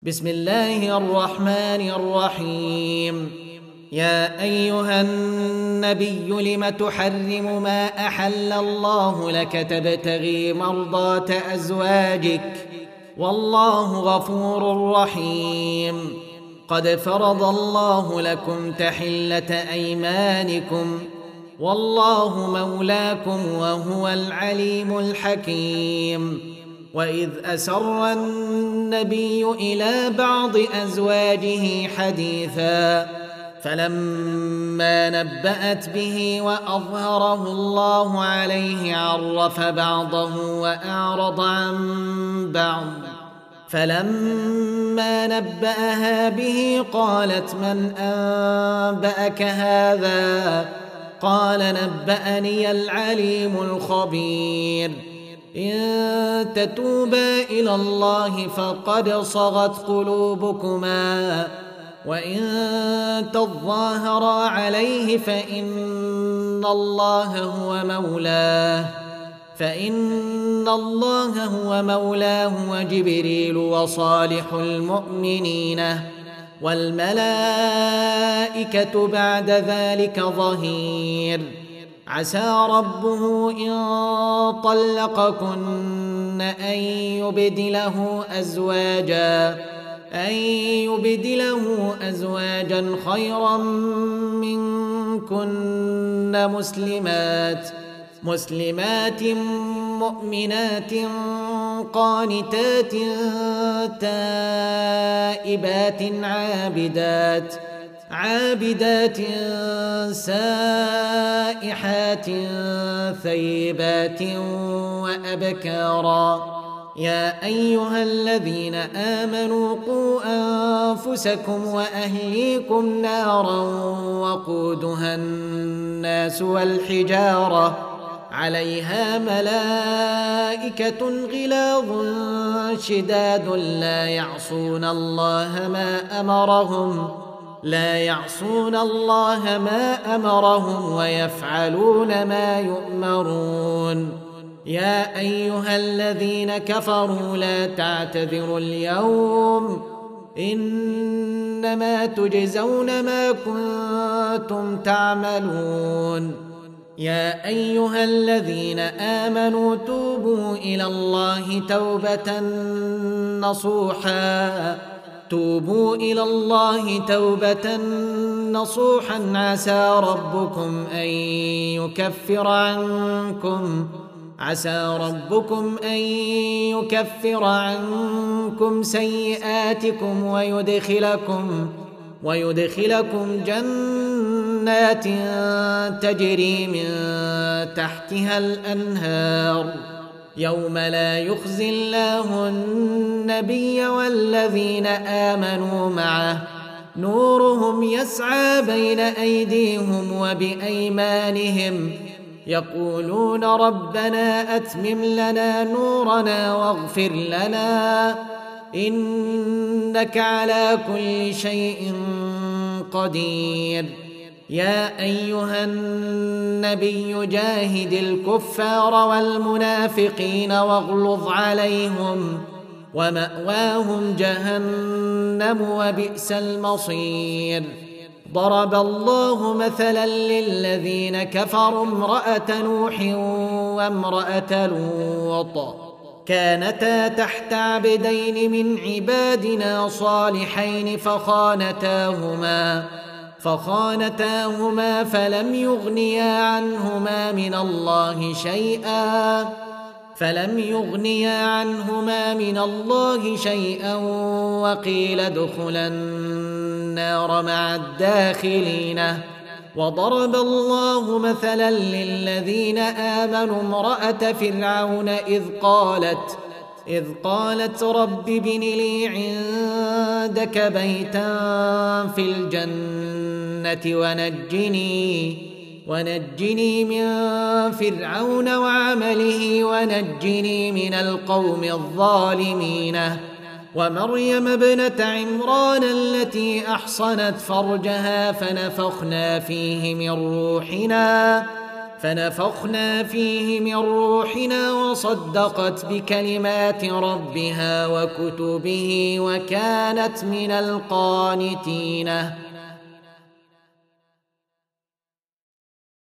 بسم الله الرحمن الرحيم. يا أيها النبي لم تحرم ما أحل الله لك تبتغي مرضات أزواجك والله غفور رحيم. قد فرض الله لكم تحلة أيمانكم والله مولاكم وهو العليم الحكيم. وإذ أسر النبي إلى بعض أزواجه حديثا فلما نبأت به وأظهره الله عليه عرف بعضه وأعرض عن بعض. فلما نبأها به قالت من أنبأك هذا؟ قال نبأني العليم الخبير. إن تتوبا إلى الله فقد صغت قلوبكما وإن تظاهرا عليه فإن الله هو مولاه وجبريل وصالح المؤمنين والملائكة بعد ذلك ظهير. عسى ربه إن طلقكن أن يبدله أزواجا خيرا منكن مسلمات مؤمنات قانتات تائبات عابدات سائحات ثيبات وأبكارا. يا أيها الذين آمنوا قوا أنفسكم وأهليكم نارا وقودها الناس والحجارة عليها ملائكة غلاظ شداد لا يعصون الله ما أمرهم ويفعلون ما يؤمرون. يا أيها الذين كفروا لا تعتذروا اليوم إنما تجزون ما كنتم تعملون. يا أيها الذين آمنوا توبوا إلى الله توبة نصوحا عسى ربكم أن يكفر عنكم سيئاتكم ويدخلكم جنات تجري من تحتها الأنهار يوم لا يخزي الله النبي والذين آمنوا معه نورهم يسعى بين أيديهم وبأيمانهم يقولون ربنا أتمم لنا نورنا واغفر لنا إنك على كل شيء قدير. يا أيها النبي جاهد الكفار والمنافقين واغلظ عليهم ومأواهم جهنم وبئس المصير. ضرب الله مثلا للذين كفروا امرأة نوح وامرأة لوط كانتا تحت عبدين من عبادنا صالحين فخانتاهما فلم يغنيا عنهما من الله شيئا وقيل ادخلا النار مع الداخلين. وضرب الله مثلا للذين آمنوا امرأة فرعون إذ قالت رب ابن لي عندك بيتا في الجنة ونجني من فرعون وعمله ونجني من القوم الظالمين. ومريم ابنة عمران التي أحصنت فرجها فنفخنا فيه من روحنا فنفخنا فيه من روحنا وصدقت بكلمات ربها وكتبه وكانت من القانتين